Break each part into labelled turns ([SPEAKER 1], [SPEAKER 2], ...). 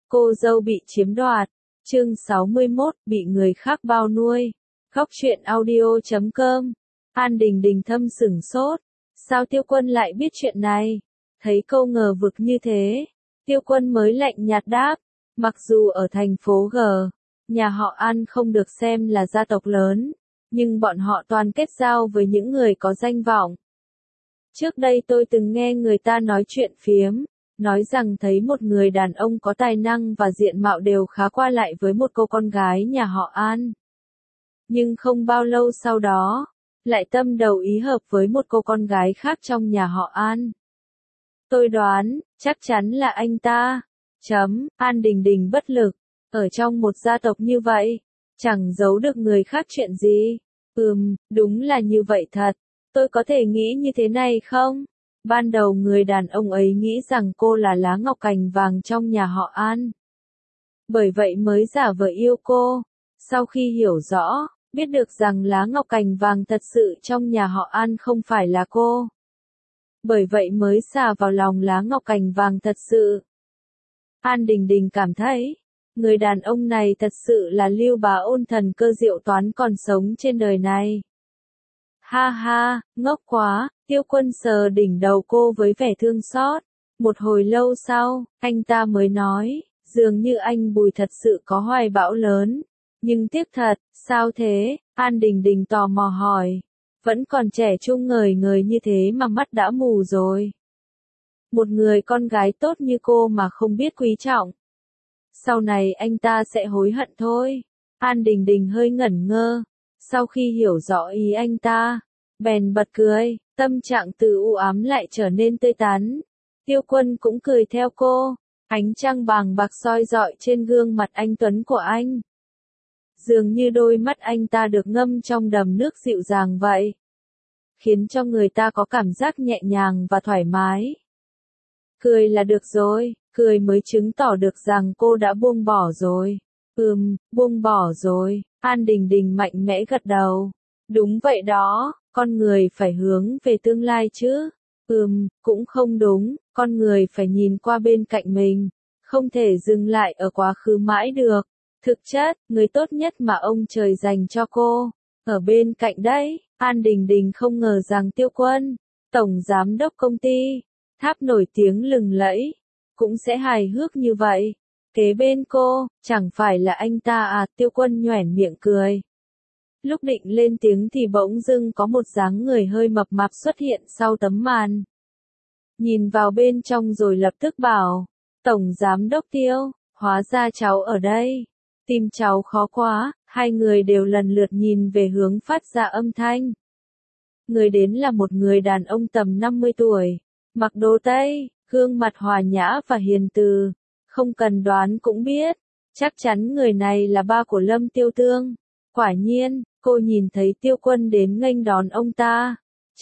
[SPEAKER 1] Cô dâu bị chiếm đoạt. Chương 61, bị người khác bao nuôi. Góc truyện audio.com. An Đình Đình thâm sửng sốt. Sao Tiêu Quân lại biết chuyện này? Thấy câu ngờ vực như thế, Tiêu Quân mới lạnh nhạt đáp. Mặc dù ở thành phố G, nhà họ An không được xem là gia tộc lớn, nhưng bọn họ toàn kết giao với những người có danh vọng. Trước đây tôi từng nghe người ta nói chuyện phiếm, nói rằng thấy một người đàn ông có tài năng và diện mạo đều khá qua lại với một cô con gái nhà họ An. Nhưng không bao lâu sau đó, lại tâm đầu ý hợp với một cô con gái khác trong nhà họ An. Tôi đoán, chắc chắn là anh ta. An Đình Đình bất lực, ở trong một gia tộc như vậy, chẳng giấu được người khác chuyện gì. Đúng là như vậy thật. Tôi có thể nghĩ như thế này không? Ban đầu người đàn ông ấy nghĩ rằng cô là lá ngọc cành vàng trong nhà họ An. Bởi vậy mới giả vờ yêu cô. Sau khi hiểu rõ, biết được rằng lá ngọc cành vàng thật sự trong nhà họ An không phải là cô. Bởi vậy mới xà vào lòng lá ngọc cành vàng thật sự. An Đình Đình cảm thấy, người đàn ông này thật sự là Lưu Bá Ôn thần cơ diệu toán còn sống trên đời này. Ha ha, ngốc quá. Tiêu Quân sờ đỉnh đầu cô với vẻ thương xót. Một hồi lâu sau, anh ta mới nói, dường như anh Bùi thật sự có hoài bão lớn. Nhưng tiếc thật, sao thế? An Đình Đình tò mò hỏi. Vẫn còn trẻ trung ngời ngời như thế mà mắt đã mù rồi. Một người con gái tốt như cô mà không biết quý trọng. Sau này anh ta sẽ hối hận thôi. An Đình Đình hơi ngẩn ngơ. Sau khi hiểu rõ ý anh ta, bèn bật cười, tâm trạng từ u ám lại trở nên tươi tắn. Tiêu Quân cũng cười theo cô, ánh trăng bàng bạc soi rọi trên gương mặt anh tuấn của anh. Dường như đôi mắt anh ta được ngâm trong đầm nước dịu dàng vậy, khiến cho người ta có cảm giác nhẹ nhàng và thoải mái. Cười là được rồi, cười mới chứng tỏ được rằng cô đã buông bỏ rồi. Buông bỏ rồi. An Đình Đình mạnh mẽ gật đầu. Đúng vậy đó, con người phải hướng về tương lai chứ. Cũng không đúng, con người phải nhìn qua bên cạnh mình, không thể dừng lại ở quá khứ mãi được. Thực chất, người tốt nhất mà ông trời dành cho cô, ở bên cạnh đấy. An Đình Đình không ngờ rằng Tiêu Quân, tổng giám đốc công ty, tháp nổi tiếng lừng lẫy, cũng sẽ hài hước như vậy. Kế bên cô, chẳng phải là anh ta à? Tiêu Quân nhoẻn miệng cười. Lúc định lên tiếng thì bỗng dưng có một dáng người hơi mập mạp xuất hiện sau tấm màn. Nhìn vào bên trong rồi lập tức bảo, Tổng Giám đốc Tiêu, hóa ra cháu ở đây. Tìm cháu khó quá. Hai người đều lần lượt nhìn về hướng phát ra âm thanh. Người đến là một người đàn ông tầm 50 tuổi, mặc đồ Tây, gương mặt hòa nhã và hiền từ. Không cần đoán cũng biết, chắc chắn người này là ba của Lâm Tiêu Tương. Quả nhiên, cô nhìn thấy Tiêu Quân đến nghênh đón ông ta.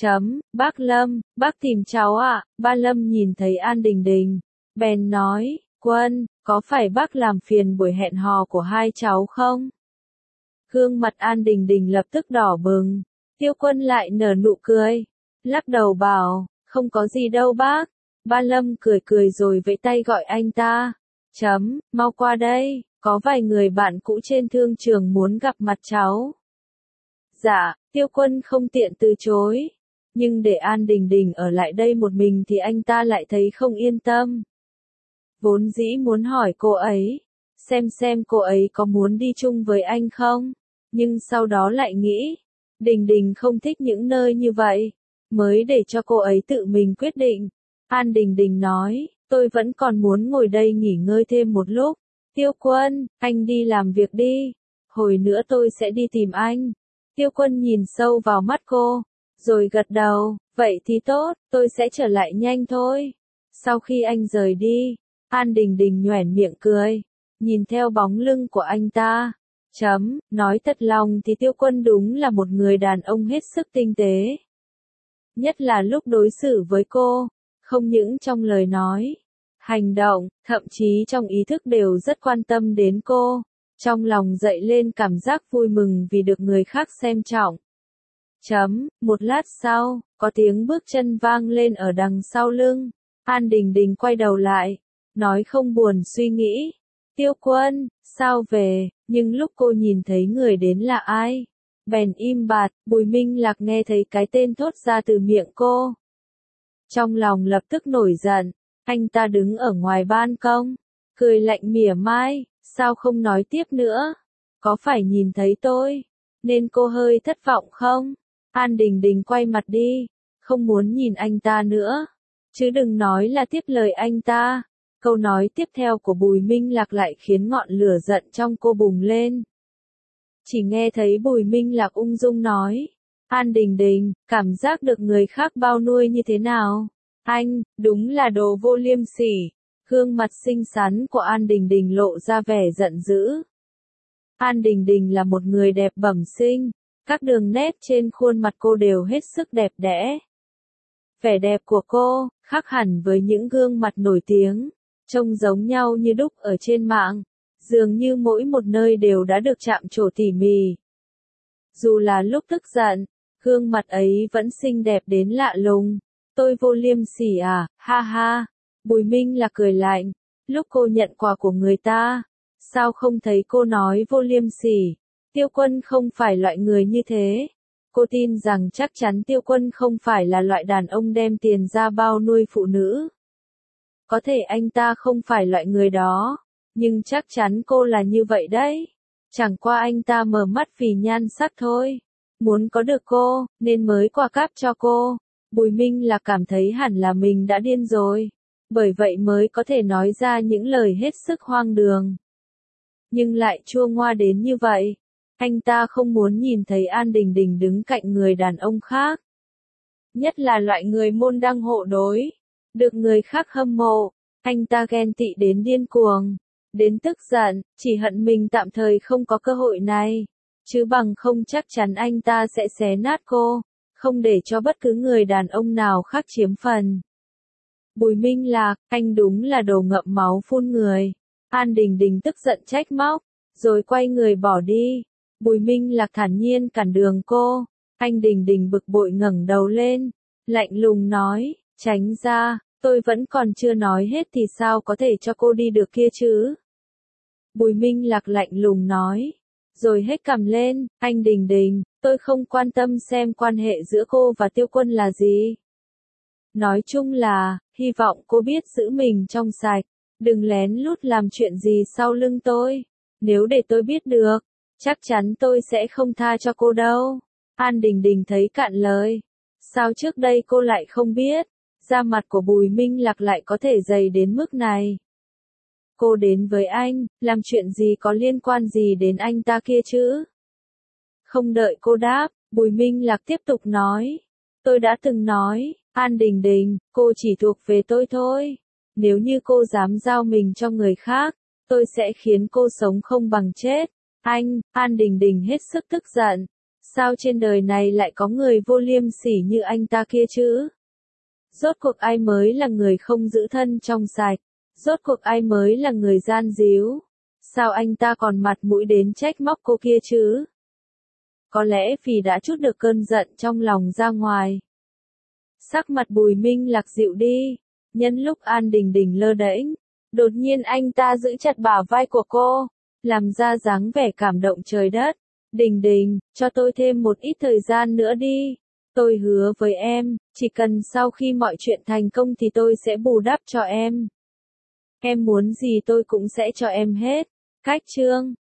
[SPEAKER 1] Bác Lâm, bác tìm cháu ạ. Ba Lâm nhìn thấy An Đình Đình, bèn nói, Quân, có phải bác làm phiền buổi hẹn hò của hai cháu không? Gương mặt An Đình Đình lập tức đỏ bừng. Tiêu Quân lại nở nụ cười, lắc đầu bảo, không có gì đâu bác. Ba Lâm cười cười rồi vẫy tay gọi anh ta. Mau qua đây, có vài người bạn cũ trên thương trường muốn gặp mặt cháu. Dạ, Tiêu Quân không tiện từ chối. Nhưng để An Đình Đình ở lại đây một mình thì anh ta lại thấy không yên tâm. Vốn dĩ muốn hỏi cô ấy, xem cô ấy có muốn đi chung với anh không. Nhưng sau đó lại nghĩ, Đình Đình không thích những nơi như vậy, mới để cho cô ấy tự mình quyết định. An Đình Đình nói, tôi vẫn còn muốn ngồi đây nghỉ ngơi thêm một lúc. Tiêu Quân, anh đi làm việc đi, hồi nữa tôi sẽ đi tìm anh. Tiêu Quân nhìn sâu vào mắt cô, rồi gật đầu, vậy thì tốt, tôi sẽ trở lại nhanh thôi. Sau khi anh rời đi, An Đình Đình nhoẻn miệng cười, nhìn theo bóng lưng của anh ta. Nói thật lòng thì Tiêu Quân đúng là một người đàn ông hết sức tinh tế. Nhất là lúc đối xử với cô, không những trong lời nói, hành động, thậm chí trong ý thức đều rất quan tâm đến cô. Trong lòng dậy lên cảm giác vui mừng vì được người khác xem trọng. Một lát sau, có tiếng bước chân vang lên ở đằng sau lưng. An Đình Đình quay đầu lại, nói không buồn suy nghĩ, Tiêu Quân, sao về, nhưng lúc cô nhìn thấy người đến là ai? Bèn im bặt, Bùi Minh Lạc nghe thấy cái tên thốt ra từ miệng cô. Trong lòng lập tức nổi giận, anh ta đứng ở ngoài ban công, cười lạnh mỉa mai, sao không nói tiếp nữa? Có phải nhìn thấy tôi, nên cô hơi thất vọng không? An Đình Đình quay mặt đi, không muốn nhìn anh ta nữa. Chứ đừng nói là tiếp lời anh ta. Câu nói tiếp theo của Bùi Minh Lạc lại khiến ngọn lửa giận trong cô bùng lên. Chỉ nghe thấy Bùi Minh Lạc ung dung nói. An Đình Đình, cảm giác được người khác bao nuôi như thế nào? Anh, đúng là đồ vô liêm sỉ. Gương mặt xinh xắn của An Đình Đình lộ ra vẻ giận dữ. An Đình Đình là một người đẹp bẩm sinh. Các đường nét trên khuôn mặt cô đều hết sức đẹp đẽ. Vẻ đẹp của cô, khác hẳn với những gương mặt nổi tiếng, trông giống nhau như đúc ở trên mạng. Dường như mỗi một nơi đều đã được chạm trổ tỉ mỉ. Dù là lúc tức giận, gương mặt ấy vẫn xinh đẹp đến lạ lùng. Tôi vô liêm sỉ à, ha ha. Bùi Minh là cười lạnh. Lúc cô nhận quà của người ta, sao không thấy cô nói vô liêm sỉ? Tiêu Quân không phải loại người như thế. Cô tin rằng chắc chắn Tiêu Quân không phải là loại đàn ông đem tiền ra bao nuôi phụ nữ. Có thể anh ta không phải loại người đó, nhưng chắc chắn cô là như vậy đấy. Chẳng qua anh ta mở mắt vì nhan sắc thôi. Muốn có được cô, nên mới quà cáp cho cô. Bùi Minh là cảm thấy hẳn là mình đã điên rồi. Bởi vậy mới có thể nói ra những lời hết sức hoang đường. Nhưng lại chua ngoa đến như vậy. Anh ta không muốn nhìn thấy An Đình Đình đứng cạnh người đàn ông khác. Nhất là loại người môn đăng hộ đối. Được người khác hâm mộ, anh ta ghen tị đến điên cuồng. Đến tức giận, chỉ hận mình tạm thời không có cơ hội này. Chứ bằng không chắc chắn anh ta sẽ xé nát cô. Không để cho bất cứ người đàn ông nào khác chiếm phần. Bùi Minh Lạc, anh đúng là đồ ngậm máu phun người. An Đình Đình tức giận trách móc, rồi quay người bỏ đi. Bùi Minh Lạc thản nhiên cản đường cô. Anh Đình Đình bực bội ngẩng đầu lên, lạnh lùng nói, tránh ra, tôi vẫn còn chưa nói hết thì sao có thể cho cô đi được kia chứ? Bùi Minh Lạc lạnh lùng nói, rồi hết cằm lên, anh Đình Đình, tôi không quan tâm xem quan hệ giữa cô và Tiêu Quân là gì. Nói chung là, hy vọng cô biết giữ mình trong sạch, đừng lén lút làm chuyện gì sau lưng tôi. Nếu để tôi biết được, chắc chắn tôi sẽ không tha cho cô đâu. An Đình Đình thấy cạn lời. Sao trước đây cô lại không biết, da mặt của Bùi Minh Lạc lại có thể dày đến mức này. Cô đến với anh, làm chuyện gì có liên quan gì đến anh ta kia chứ? Không đợi cô đáp, Bùi Minh Lạc tiếp tục nói. Tôi đã từng nói, An Đình Đình, cô chỉ thuộc về tôi thôi. Nếu như cô dám giao mình cho người khác, tôi sẽ khiến cô sống không bằng chết. Anh, An Đình Đình hết sức tức giận. Sao trên đời này lại có người vô liêm sỉ như anh ta kia chứ? Rốt cuộc ai mới là người không giữ thân trong sạch? Rốt cuộc ai mới là người gian díu? Sao anh ta còn mặt mũi đến trách móc cô kia chứ? Có lẽ vì đã trút được cơn giận trong lòng ra ngoài. Sắc mặt Bùi Minh Lạc dịu đi. Nhân lúc An Đình Đình lơ đễnh, đột nhiên anh ta giữ chặt bả vai của cô, làm ra dáng vẻ cảm động trời đất. Đình Đình, cho tôi thêm một ít thời gian nữa đi. Tôi hứa với em, chỉ cần sau khi mọi chuyện thành công thì tôi sẽ bù đắp cho em. Em muốn gì tôi cũng sẽ cho em hết. Cách chương